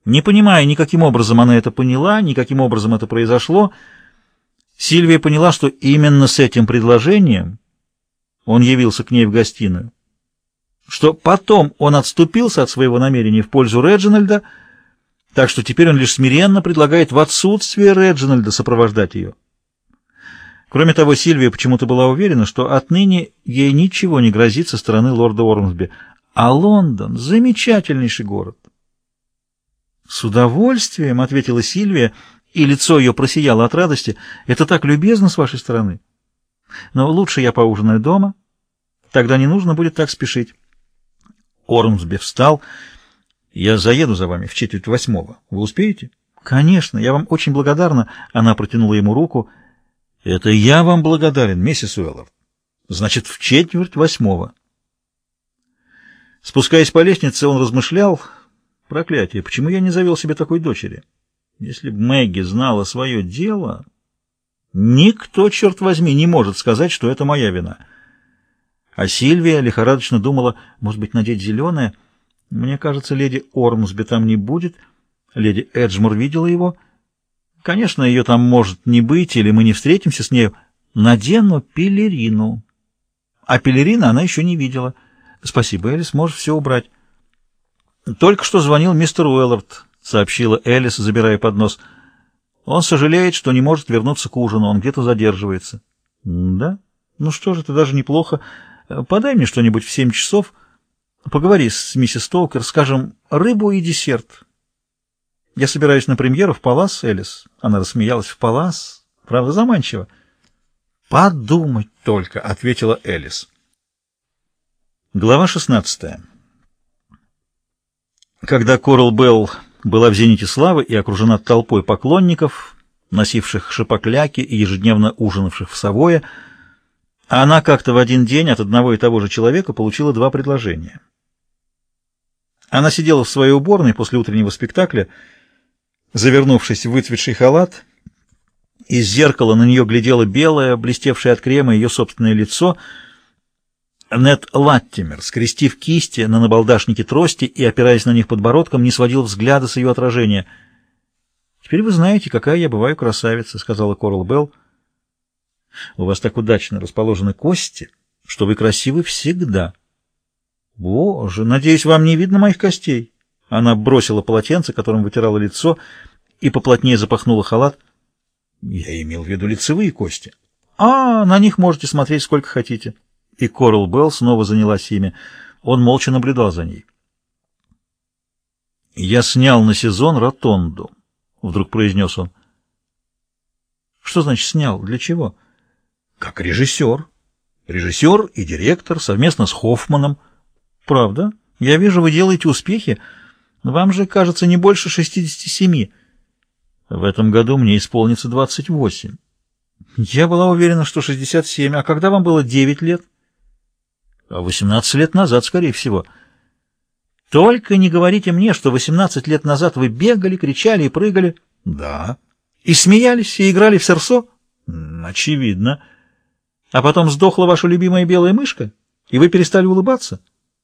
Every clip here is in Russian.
Не понимая, ни каким образом она это поняла, ни каким образом это произошло, Сильвия поняла, что именно с этим предложением он явился к ней в гостиную, что потом он отступился от своего намерения в пользу Реджинальда, так что теперь он лишь смиренно предлагает в отсутствие Реджинальда сопровождать ее. Кроме того, Сильвия почему-то была уверена, что отныне ей ничего не грозит со стороны лорда Ормсби, а Лондон — замечательнейший город. «С удовольствием», — ответила Сильвия, и лицо ее просияло от радости. «Это так любезно с вашей стороны. Но лучше я поужинаю дома, тогда не нужно будет так спешить». Ормсби встал. «Я заеду за вами в 7:45. Вы успеете?» «Конечно, я вам очень благодарна». Она протянула ему руку. «Это я вам благодарен, миссис Уэллард. Значит, в 7:45». Спускаясь по лестнице, он размышлял: проклятие, почему я не завел себе такой дочери? Если бы Мэгги знала свое дело, никто, черт возьми, не может сказать, что это моя вина. А Сильвия лихорадочно думала, может быть, надеть зеленое. Мне кажется, леди Ормсби там не будет. Леди Эджмор видела его. Конечно, ее там может не быть, или мы не встретимся с нею. Надену пелерину. А пелерина она еще не видела. Спасибо, Элис, можешь все убрать. Только что звонил мистер Уэллард, сообщила Элис, забирая поднос. Он сожалеет, что не может вернуться к ужину, он где-то задерживается. Да? Ну что же, это даже неплохо. Подай мне что-нибудь в 7 часов. Поговори с миссис Тоукер, скажем, рыбу и десерт. Я собираюсь на премьеру в Палас, Элис. Она рассмеялась. В Палас? Правда, заманчиво. Подумать только, ответила Элис. Глава 16. Когда Корал Белл была в зените славы и окружена толпой поклонников, носивших шапокляки и ежедневно ужинавших в Савое, она как-то в один день от одного и того же человека получила 2 предложения. Она сидела в своей уборной после утреннего спектакля, завернувшись в выцветший халат. Из зеркала на нее глядело белое, блестевшее от крема ее собственное лицо. Нед Латтимер, скрестив кисти на набалдашнике трости и опираясь на них подбородком, не сводил взгляда с ее отражения. «Теперь вы знаете, какая я бываю красавица», — сказала Корал Белл. «У вас так удачно расположены кости, что вы красивы всегда». «Боже, надеюсь, вам не видно моих костей?» Она бросила полотенце, которым вытирала лицо, и поплотнее запахнула халат. «Я имел в виду лицевые кости». На них можете смотреть сколько хотите». И Корал Белл снова занялась ими. Он молча наблюдал за ней. «Я снял на сезон ротонду», — вдруг произнес он. «Что значит снял? Для чего?» «Как режиссер. Режиссер и директор совместно с Хоффманом». «Правда? Я вижу, вы делаете успехи. Вам же, кажется, не больше 67. В этом году мне исполнится 28. Я была уверена, что 67. А когда вам было 9 лет?» 18 лет назад, скорее всего. Только не говорите мне, что 18 лет назад вы бегали, кричали и прыгали. Да. И смеялись, и играли в серсо? Очевидно. А потом сдохла ваша любимая белая мышка, и вы перестали улыбаться?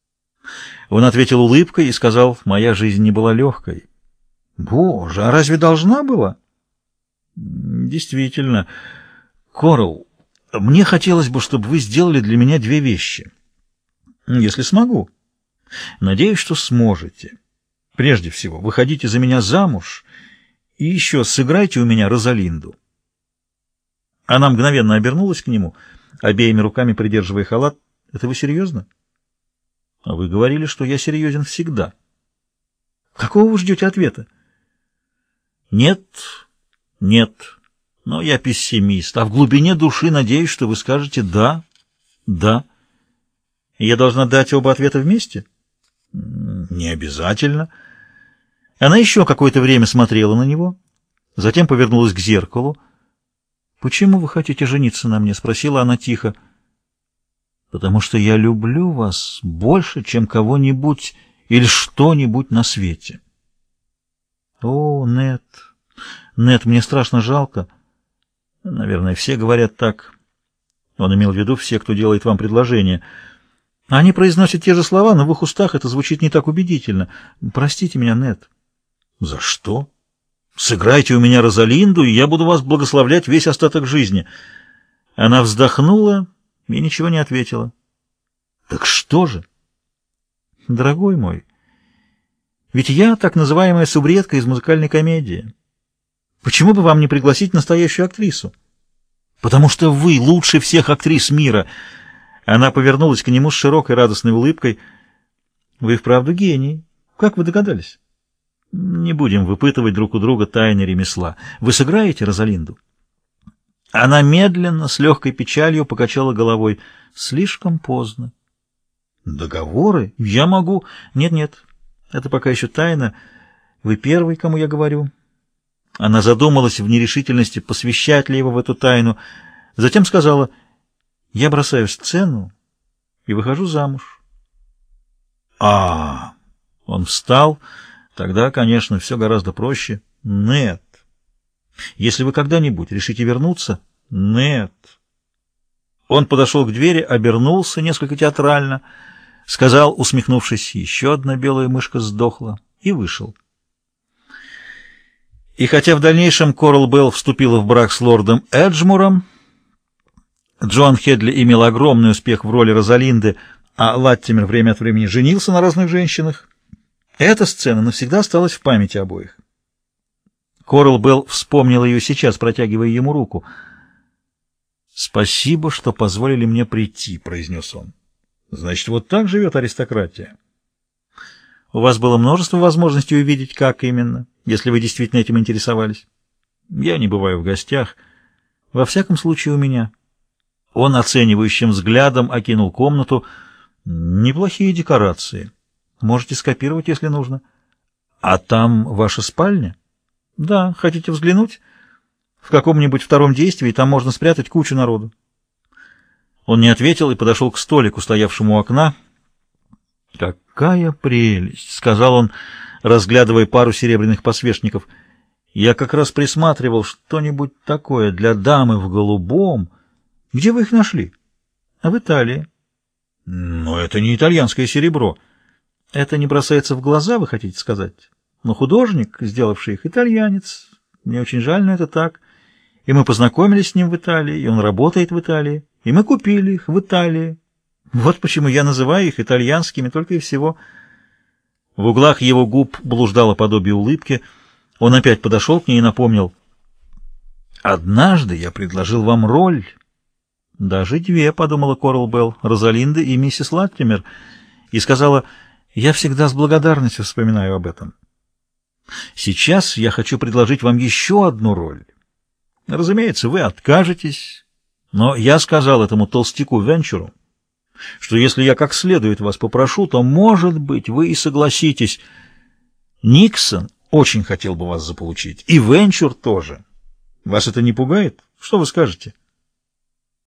Он ответил улыбкой и сказал: «Моя жизнь не была легкой». Боже, а разве должна была? Действительно. Корал, мне хотелось бы, чтобы вы сделали для меня 2 вещи. Если смогу. Надеюсь, что сможете. Прежде всего, выходите за меня замуж и еще сыграйте у меня Розалинду. Она мгновенно обернулась к нему, обеими руками придерживая халат. Это вы серьезно? А вы говорили, что я серьезен всегда. Какого вы ждете ответа? Нет, нет. Но я пессимист, а в глубине души надеюсь, что вы скажете «да», «да». Я должна дать оба ответа вместе? Не обязательно. Она еще какое-то время смотрела на него, затем повернулась к зеркалу. «Почему вы хотите жениться на мне?» — спросила она тихо. «Потому что я люблю вас больше, чем кого-нибудь или что-нибудь на свете». «О, Нед, Нед, мне страшно жалко». «Наверное, все говорят так». Он имел в виду все, кто делает вам предложение. Они произносят те же слова, но в их устах это звучит не так убедительно. Простите меня, Нед. За что? Сыграйте у меня Розалинду, и я буду вас благословлять весь остаток жизни. Она вздохнула и ничего не ответила. Так что же? Дорогой мой, ведь я так называемая субредка из музыкальной комедии. Почему бы вам не пригласить настоящую актрису? Потому что вы лучше всех актрис мира. Она повернулась к нему с широкой радостной улыбкой. Вы вправду гений. Как вы догадались? Не будем выпытывать друг у друга тайны ремесла. Вы сыграете Розалинду? Она медленно, с легкой печалью покачала головой. Слишком поздно. Договоры? Я могу... Нет, это пока еще тайна. Вы первый, кому я говорю. Она задумалась в нерешительности, посвящать ли его в эту тайну. Затем сказала: я бросаю сцену и выхожу замуж. Он встал. Тогда, конечно, все гораздо проще. Нет. Если вы когда-нибудь решите вернуться... Нет. Он подошел к двери, обернулся несколько театрально, сказал, усмехнувшись: еще одна белая мышка сдохла, и вышел. И хотя в дальнейшем Корал Белл вступила в брак с лордом Эджмуром, Джон Хедли имел огромный успех в роли Розалинды, а Латтимер время от времени женился на разных женщинах, эта сцена навсегда осталась в памяти обоих. Корал Белл вспомнил ее сейчас, протягивая ему руку. «Спасибо, что позволили мне прийти», — произнес он. «Значит, вот так живет аристократия. У вас было множество возможностей увидеть, как именно, если вы действительно этим интересовались. Я не бываю в гостях. Во всяком случае, у меня». Он оценивающим взглядом окинул комнату. «Неплохие декорации. Можете скопировать, если нужно. А там ваша спальня? Да, хотите взглянуть? В каком-нибудь втором действии там можно спрятать кучу народу». Он не ответил и подошел к столику, стоявшему у окна. «Какая прелесть!» — сказал он, разглядывая пару серебряных подсвечников. «Я как раз присматривал что-нибудь такое для дамы в голубом. Где вы их нашли?» «В Италии». «Но это не итальянское серебро». «Это не бросается в глаза, вы хотите сказать? Но художник, сделавший их, итальянец. Мне очень жаль, но это так. И мы познакомились с ним в Италии, и он работает в Италии, и мы купили их в Италии. Вот почему я называю их итальянскими только и всего». В углах его губ блуждало подобие улыбки. Он опять подошел к ней и напомнил: «Однажды я предложил вам роль». «Даже две», — подумала Корал Белл, — «Розалинда и миссис Латтимер», и сказала: «Я всегда с благодарностью вспоминаю об этом. Сейчас я хочу предложить вам еще одну роль. Разумеется, вы откажетесь, но я сказал этому толстяку Венчуру, что если я как следует вас попрошу, то, может быть, вы и согласитесь. Никсон очень хотел бы вас заполучить, и Венчур тоже. Вас это не пугает? Что вы скажете?»